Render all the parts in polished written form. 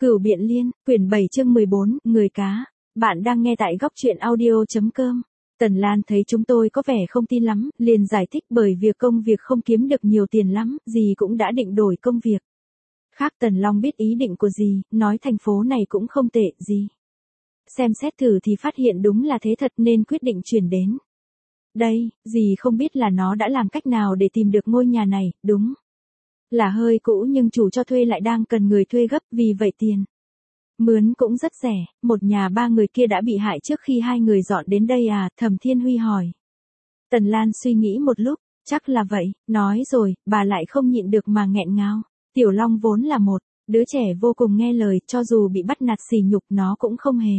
Cửu Biện Liên, quyển 7 chương 14, người cá. Bạn đang nghe tại góc truyện audio.com. Tần Lan thấy chúng tôi có vẻ không tin lắm, liền giải thích bởi việc công việc không kiếm được nhiều tiền lắm, dì cũng đã định đổi công việc. Khác Tần Long biết ý định của dì, nói thành phố này cũng không tệ gì. Xem xét thử thì phát hiện đúng là thế thật nên quyết định chuyển đến. Đây, dì không biết là nó đã làm cách nào để tìm được ngôi nhà này, đúng là hơi cũ nhưng chủ cho thuê lại đang cần người thuê gấp, vì vậy tiền mướn cũng rất rẻ. Một nhà ba người kia đã bị hại trước khi hai người dọn đến đây à? Thẩm Thiên Huy hỏi. Tần Lan suy nghĩ một lúc, chắc là vậy, nói rồi, bà lại không nhịn được mà nghẹn ngào. Tiểu Long vốn là một đứa trẻ vô cùng nghe lời, cho dù bị bắt nạt sỉ nhục nó cũng không hề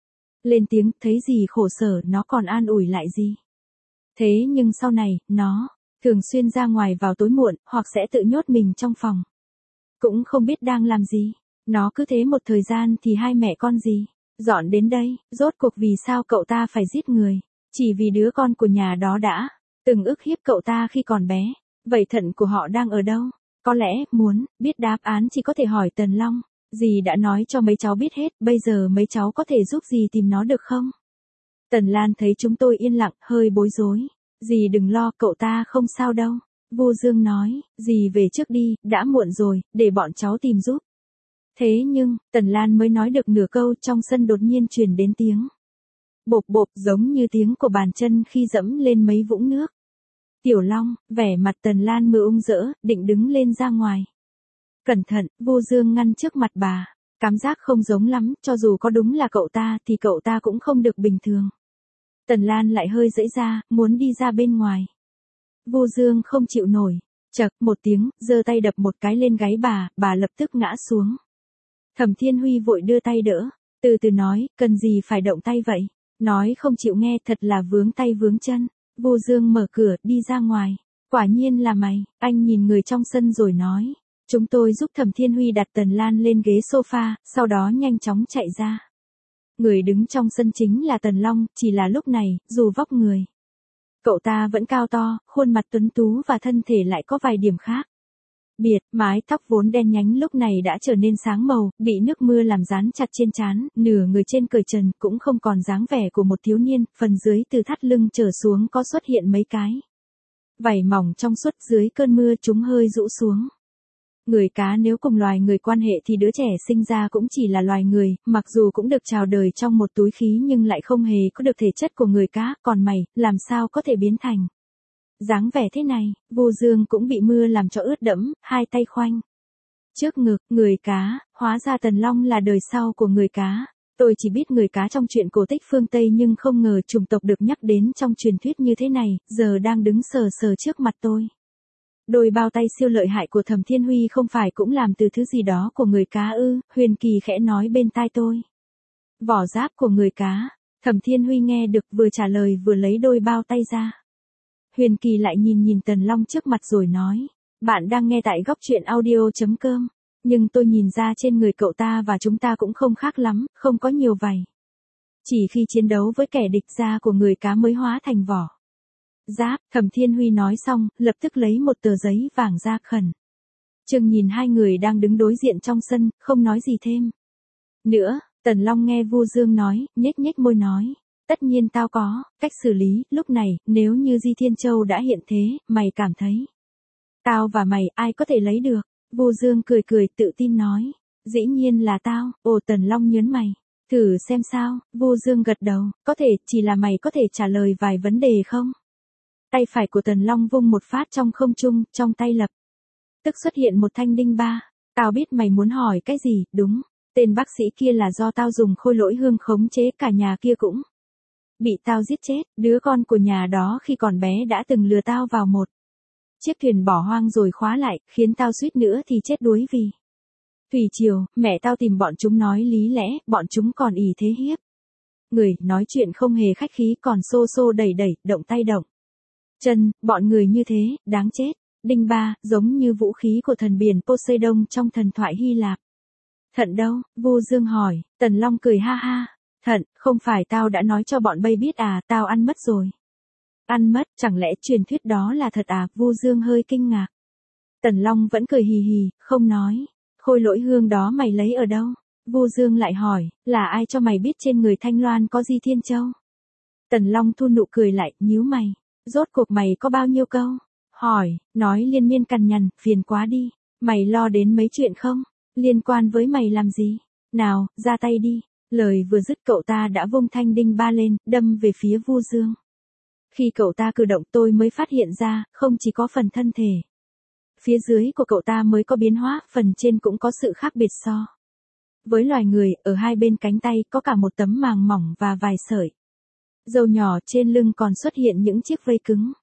lên tiếng, thấy gì khổ sở nó còn an ủi lại gì. Thế nhưng sau này, nó thường xuyên ra ngoài vào tối muộn, hoặc sẽ tự nhốt mình trong phòng. Cũng không biết đang làm gì. Nó cứ thế một thời gian thì hai mẹ con gì dọn đến đây, rốt cuộc vì sao cậu ta phải giết người? Chỉ vì đứa con của nhà đó đã từng ức hiếp cậu ta khi còn bé. Vậy thận của họ đang ở đâu? Có lẽ, muốn biết đáp án chỉ có thể hỏi Tần Long. Dì đã nói cho mấy cháu biết hết, bây giờ mấy cháu có thể giúp dì tìm nó được không? Tần Lan thấy chúng tôi yên lặng, hơi bối rối. Dì đừng lo, cậu ta không sao đâu. Vu Dương nói, dì về trước đi, đã muộn rồi, để bọn cháu tìm giúp. Thế nhưng, Tần Lan mới nói được nửa câu, trong sân đột nhiên truyền đến tiếng bộp bộp, giống như tiếng của bàn chân khi dẫm lên mấy vũng nước. Tiểu Long, vẻ mặt Tần Lan mưa ung rỡ, định đứng lên ra ngoài. Cẩn thận, Vu Dương ngăn trước mặt bà. Cảm giác không giống lắm, cho dù có đúng là cậu ta thì cậu ta cũng không được bình thường. Tần Lan lại hơi giãy ra, muốn đi ra bên ngoài. Vu Dương không chịu nổi. Chậc một tiếng, giơ tay đập một cái lên gáy bà lập tức ngã xuống. Thẩm Thiên Huy vội đưa tay đỡ, từ từ nói, cần gì phải động tay vậy? Nói không chịu nghe, thật là vướng tay vướng chân. Vu Dương mở cửa, đi ra ngoài. Quả nhiên là mày, anh nhìn người trong sân rồi nói. Chúng tôi giúp Thẩm Thiên Huy đặt Tần Lan lên ghế sofa, sau đó nhanh chóng chạy ra. Người đứng trong sân chính là Tần Long, chỉ là lúc này, dù vóc người cậu ta vẫn cao to, khuôn mặt tuấn tú và thân thể lại có vài điểm khác biệt, mái tóc vốn đen nhánh lúc này đã trở nên sáng màu, bị nước mưa làm dán chặt trên trán, nửa người trên cởi trần, cũng không còn dáng vẻ của một thiếu niên, phần dưới từ thắt lưng trở xuống có xuất hiện mấy cái vảy mỏng trong suốt, dưới cơn mưa chúng hơi rũ xuống. Người cá nếu cùng loài người quan hệ thì đứa trẻ sinh ra cũng chỉ là loài người, mặc dù cũng được chào đời trong một túi khí nhưng lại không hề có được thể chất của người cá, còn mày, làm sao có thể biến thành dáng vẻ thế này? Vu Dương cũng bị mưa làm cho ướt đẫm, hai tay khoanh trước ngực. Người cá, hóa ra Tần Long là đời sau của người cá. Tôi chỉ biết người cá trong truyện cổ tích phương Tây nhưng không ngờ chủng tộc được nhắc đến trong truyền thuyết như thế này, giờ đang đứng sờ sờ trước mặt tôi. Đôi bao tay siêu lợi hại của Thẩm Thiên Huy không phải cũng làm từ thứ gì đó của người cá ư? Huyền Kỳ khẽ nói bên tai tôi. Vỏ giáp của người cá. Thẩm Thiên Huy nghe được, vừa trả lời vừa lấy đôi bao tay ra. Huyền Kỳ lại nhìn Tần Long trước mặt rồi nói. Bạn đang nghe tại góc truyện audio.com. Nhưng tôi nhìn ra trên người cậu ta và chúng ta cũng không khác lắm, không có nhiều vảy. Chỉ khi chiến đấu với kẻ địch, da của người cá mới hóa thành vỏ giáp. Thẩm Thiên Huy nói xong, lập tức lấy một tờ giấy vàng ra, khẩn trương nhìn hai người đang đứng đối diện trong sân, không nói gì thêm nữa. Tần Long nghe Vu Dương nói, nhếch nhếch môi nói. Tất nhiên tao có cách xử lý. Lúc này, nếu như Di Thiên Châu đã hiện thế, mày cảm thấy tao và mày ai có thể lấy được? Vu Dương cười cười tự tin nói. Dĩ nhiên là tao. Ồ, Tần Long nhớn mày. Thử xem sao? Vu Dương gật đầu. Có thể, chỉ là mày có thể trả lời vài vấn đề không? Tay phải của Tần Long vung một phát trong không trung, trong tay lập tức xuất hiện một thanh đinh ba. Tao biết mày muốn hỏi cái gì, đúng. Tên bác sĩ kia là do tao dùng Khôi Lỗi Hương khống chế, cả nhà kia cũng bị tao giết chết. Đứa con của nhà đó khi còn bé đã từng lừa tao vào một chiếc thuyền bỏ hoang rồi khóa lại, khiến tao suýt nữa thì chết đuối vì thủy triều. Mẹ tao tìm bọn chúng nói lý lẽ, bọn chúng còn ỷ thế hiếp người, nói chuyện không hề khách khí, còn xô xô đẩy đẩy, động tay động chân, bọn người như thế, đáng chết. Đinh ba, giống như vũ khí của thần biển Poseidon trong thần thoại Hy Lạp. Thận đâu? Vu Dương hỏi. Tần Long cười ha ha. Thận, không phải tao đã nói cho bọn bay biết à, tao ăn mất rồi. Ăn mất, chẳng lẽ truyền thuyết đó là thật à? Vu Dương hơi kinh ngạc. Tần Long vẫn cười hì hì, không nói. Khôi Lỗi Hương đó mày lấy ở đâu? Vu Dương lại hỏi, là ai cho mày biết trên người Thanh Loan có Di Thiên Châu? Tần Long thu nụ cười lại, nhíu mày. Rốt cuộc mày có bao nhiêu câu? Hỏi, nói liên miên cằn nhằn, phiền quá đi. Mày lo đến mấy chuyện không? Liên quan với mày làm gì? Nào, ra tay đi. Lời vừa dứt cậu ta đã vung thanh đinh ba lên, đâm về phía Vu Dương. Khi cậu ta cử động tôi mới phát hiện ra, không chỉ có phần thân thể. Phía dưới của cậu ta mới có biến hóa, phần trên cũng có sự khác biệt so. Với loài người, ở hai bên cánh tay có cả một tấm màng mỏng và vài sợi. Râu nhỏ trên lưng còn xuất hiện những chiếc vây cứng.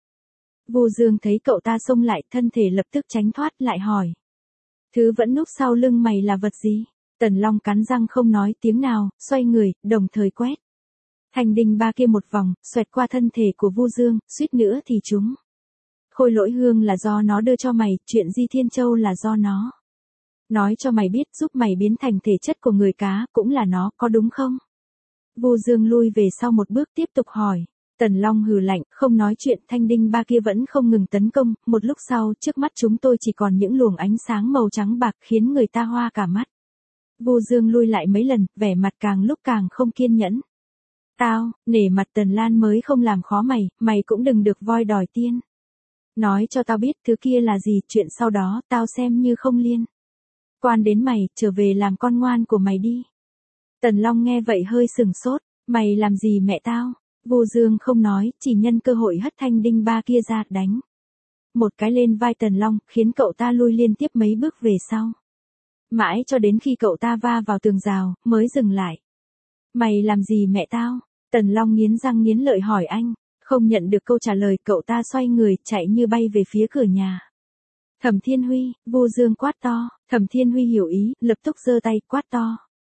Vu Dương thấy cậu ta xông lại, thân thể lập tức tránh thoát, lại hỏi. Thứ vẫn núp sau lưng mày là vật gì? Tần Long cắn răng không nói tiếng nào, xoay người, đồng thời quét. Thanh đinh ba kia một vòng, xoẹt qua thân thể của Vu Dương, suýt nữa thì trúng. Khôi lỗi hương là do nó đưa cho mày, chuyện Di Thiên Châu là do nó. Nói cho mày biết, giúp mày biến thành thể chất của người cá, cũng là nó, có đúng không? Vu Dương lui về sau một bước tiếp tục hỏi. Tần Long hừ lạnh, không nói chuyện, thanh đinh ba kia vẫn không ngừng tấn công, một lúc sau, trước mắt chúng tôi chỉ còn những luồng ánh sáng màu trắng bạc khiến người ta hoa cả mắt. Vu Dương lui lại mấy lần, vẻ mặt càng lúc càng không kiên nhẫn. Tao, nể mặt Tần Lan mới không làm khó mày, mày cũng đừng được voi đòi tiên. Nói cho tao biết thứ kia là gì, chuyện sau đó, tao xem như không liên quan đến mày, trở về làm con ngoan của mày đi. Tần Long nghe vậy hơi sừng sốt, mày làm gì mẹ tao? Vu Dương không nói, chỉ nhân cơ hội hất thanh đinh ba kia ra, đánh một cái lên vai Tần Long, khiến cậu ta lui liên tiếp mấy bước về sau. Mãi cho đến khi cậu ta va vào tường rào, mới dừng lại. Mày làm gì mẹ tao? Tần Long nghiến răng nghiến lợi hỏi anh. Không nhận được câu trả lời, cậu ta xoay người, chạy như bay về phía cửa nhà. Thẩm Thiên Huy, Vu Dương quát to. Thẩm Thiên Huy hiểu ý, lập tức giơ tay, quát to.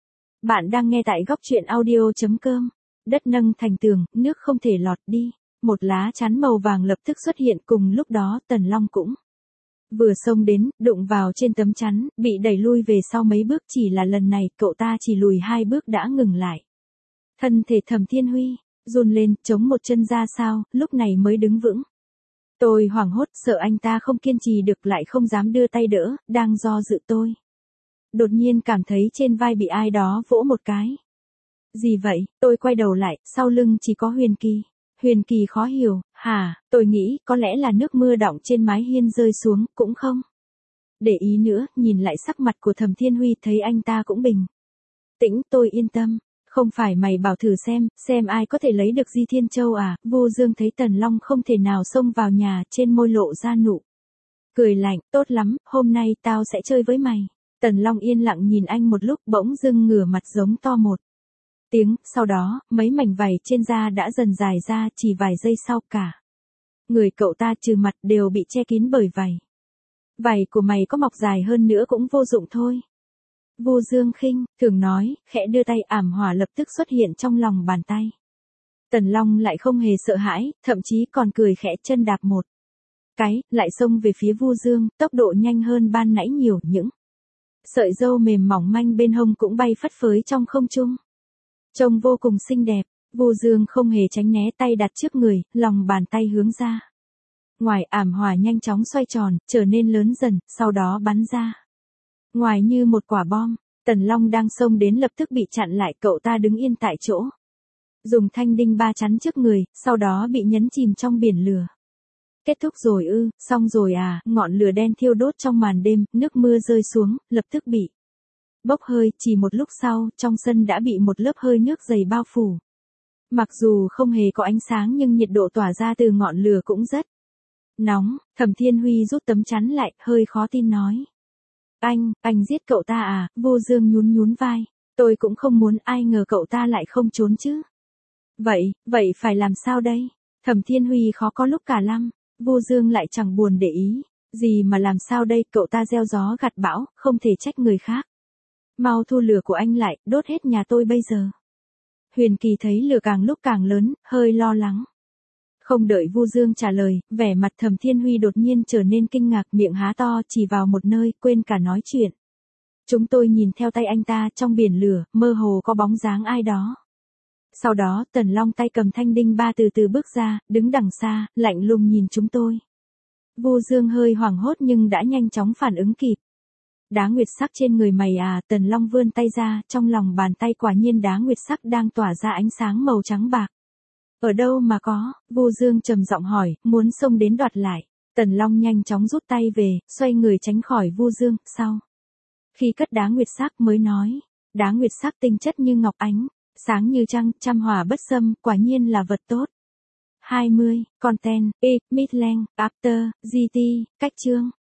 Bạn đang nghe tại góc truyện audio.com. Đất nâng thành tường, nước không thể lọt đi. Một lá chắn màu vàng lập tức xuất hiện, cùng lúc đó Tần Long cũng vừa xông đến, đụng vào trên tấm chắn, bị đẩy lui về sau mấy bước, chỉ là lần này, cậu ta chỉ lùi 2 bước đã ngừng lại. Thân thể Thẩm Thiên Huy run lên, chống một chân ra sao, lúc này mới đứng vững. Tôi hoảng hốt, sợ anh ta không kiên trì được, lại không dám đưa tay đỡ, đang do dự tôi. Đột nhiên cảm thấy trên vai bị ai đó vỗ một cái. Gì vậy? Tôi quay đầu lại, sau lưng chỉ có Huyền Kỳ. Huyền Kỳ khó hiểu, hả, tôi nghĩ có lẽ là nước mưa đọng trên mái hiên rơi xuống, cũng không để ý nữa, nhìn lại sắc mặt của Thẩm Thiên Huy thấy anh ta cũng bình tĩnh, tôi yên tâm. Không phải mày bảo thử xem ai có thể lấy được Di Thiên Châu à? Vu Dương thấy Tần Long không thể nào xông vào nhà, trên môi lộ ra nụ cười lạnh, tốt lắm, hôm nay tao sẽ chơi với mày. Tần Long yên lặng nhìn anh một lúc, bỗng dưng ngửa mặt giống to một tiếng, sau đó, mấy mảnh vảy trên da đã dần dài ra, chỉ vài giây sau cả người cậu ta trừ mặt đều bị che kín bởi vảy. Vảy của mày có mọc dài hơn nữa cũng vô dụng thôi. Vu Dương khinh thường nói, khẽ đưa tay, ảm hỏa lập tức xuất hiện trong lòng bàn tay. Tần Long lại không hề sợ hãi, thậm chí còn cười khẽ, chân đạp một cái, lại xông về phía Vu Dương, tốc độ nhanh hơn ban nãy nhiều, những sợi râu mềm mỏng manh bên hông cũng bay phất phới trong không trung. Trông vô cùng xinh đẹp, Vu Dương không hề tránh né, tay đặt trước người, lòng bàn tay hướng ra ngoài, ảm hỏa nhanh chóng xoay tròn, trở nên lớn dần, sau đó bắn ra ngoài như một quả bom. Tần Long đang xông đến lập tức bị chặn lại, cậu ta đứng yên tại chỗ, dùng thanh đinh ba chắn trước người, sau đó bị nhấn chìm trong biển lửa. Kết thúc rồi ư? Xong rồi à? Ngọn lửa đen thiêu đốt trong màn đêm, nước mưa rơi xuống, lập tức bị bốc hơi, chỉ một lúc sau, trong sân đã bị một lớp hơi nước dày bao phủ. Mặc dù không hề có ánh sáng nhưng nhiệt độ tỏa ra từ ngọn lửa cũng rất nóng. Thẩm Thiên Huy rút tấm chắn lại, hơi khó tin nói. Anh giết cậu ta à? Vu Dương nhún vai. Tôi cũng không muốn, ai ngờ cậu ta lại không trốn chứ. Vậy phải làm sao đây? Thẩm Thiên Huy khó có lúc cả lăm. Vu Dương lại chẳng buồn để ý. Gì mà làm sao đây, cậu ta gieo gió gặt bão, không thể trách người khác. Mau thu lửa của anh lại, đốt hết nhà tôi bây giờ. Huyền Kỳ thấy lửa càng lúc càng lớn, hơi lo lắng. Không đợi Vu Dương trả lời, vẻ mặt Thẩm Thiên Huy đột nhiên trở nên kinh ngạc, miệng há to chỉ vào một nơi, quên cả nói chuyện. Chúng tôi nhìn theo tay anh ta, trong biển lửa, mơ hồ có bóng dáng ai đó. Sau đó, Tần Long tay cầm thanh đinh ba từ từ bước ra, đứng đằng xa, lạnh lùng nhìn chúng tôi. Vu Dương hơi hoảng hốt nhưng đã nhanh chóng phản ứng kịp. Đá nguyệt sắc trên người mày à, Tần Long vươn tay ra, trong lòng bàn tay quả nhiên đá nguyệt sắc đang tỏa ra ánh sáng màu trắng bạc. Ở đâu mà có, Vu Dương trầm giọng hỏi, muốn xông đến đoạt lại. Tần Long nhanh chóng rút tay về, xoay người tránh khỏi Vu Dương, sau. Khi cất đá nguyệt sắc mới nói, đá nguyệt sắc tinh chất như ngọc ánh, sáng như trăng, trăm hỏa bất xâm, quả nhiên là vật tốt. 20. Content, Midland, After, GT, cách chương.